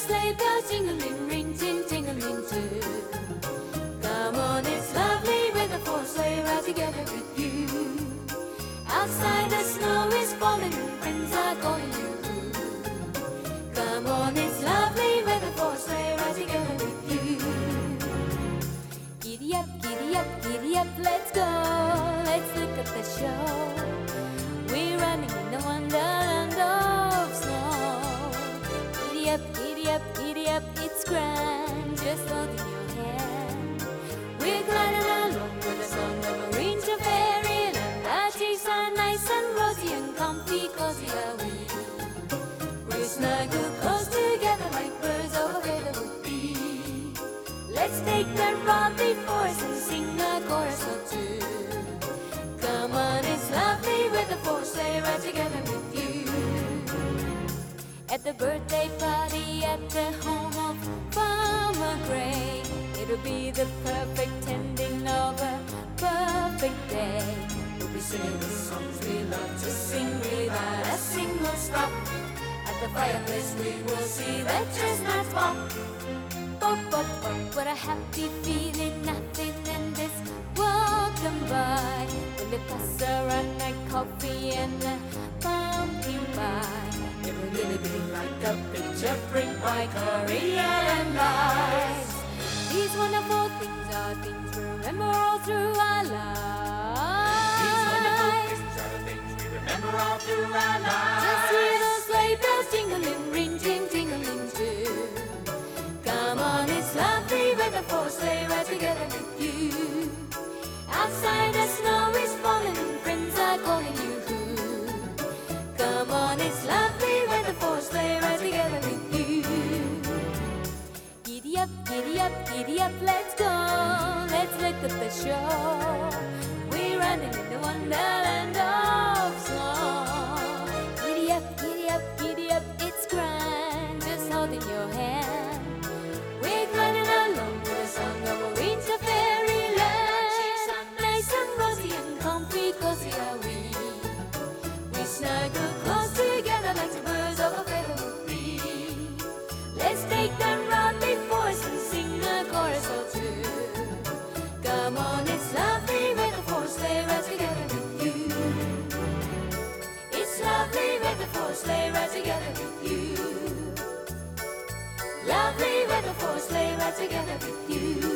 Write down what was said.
sleigh bells jingling, ring, ting, tingling too. Come on, it's lovely with a four-sleigh ride together with you. Outside the snow is falling and friends are calling you. Come on, it's lovely with a four-sleigh ride together with you. Giddy up, let's go. Let's look at the show. We're running in the wonderland of snow. Giddy up, it's grand, just holding your hand. We're gliding along with the song of a range of fairyland. Our cheeks are nice and rosy and comfy, cozy are we. We're snuggled close together like birds of a feather would be. Let's take that rod before us and sing a chorus or two. Come on, it's lovely with a four-sleigh ride together with you. At the birthday party at the home of Farmer Gray, it'll be the perfect ending of a perfect day. We'll be singing the songs we love to sing without a single stop. At the fireplace we will see the chestnuts pop. Pop, pop, pop, what a happy feeling, nothing in this world can buy. When they pass around a coffee and a pumpkin pie, it will really be like a picture print by Korean lights. These wonderful things are things we remember all through our lives. These wonderful things are the things we remember all through our lives. Just hear those sleigh bells jingling, ring, ting, tingling too. Come on, it's lovely with a four-sleigh ride together with you. Outside the snow is falling and friends are calling you. Come on, it's lovely with a four-sleigh ride together with you. Giddy up, let's go. Let's look at the show. We're running in the wonderland of snow. Giddy up, it's grand, just holding your hand. We're gliding along with a song of a winter fairyland. Nice and rosy and comfy, cozy are we. We snuggle close together like the birds of a feather would be. Let's take that rod before us and sing a chorus or two. Come on, it's lovely with a four-sleigh ride together with you. It's lovely with a four-sleigh ride together with you. Lovely with a four-sleigh ride together with you.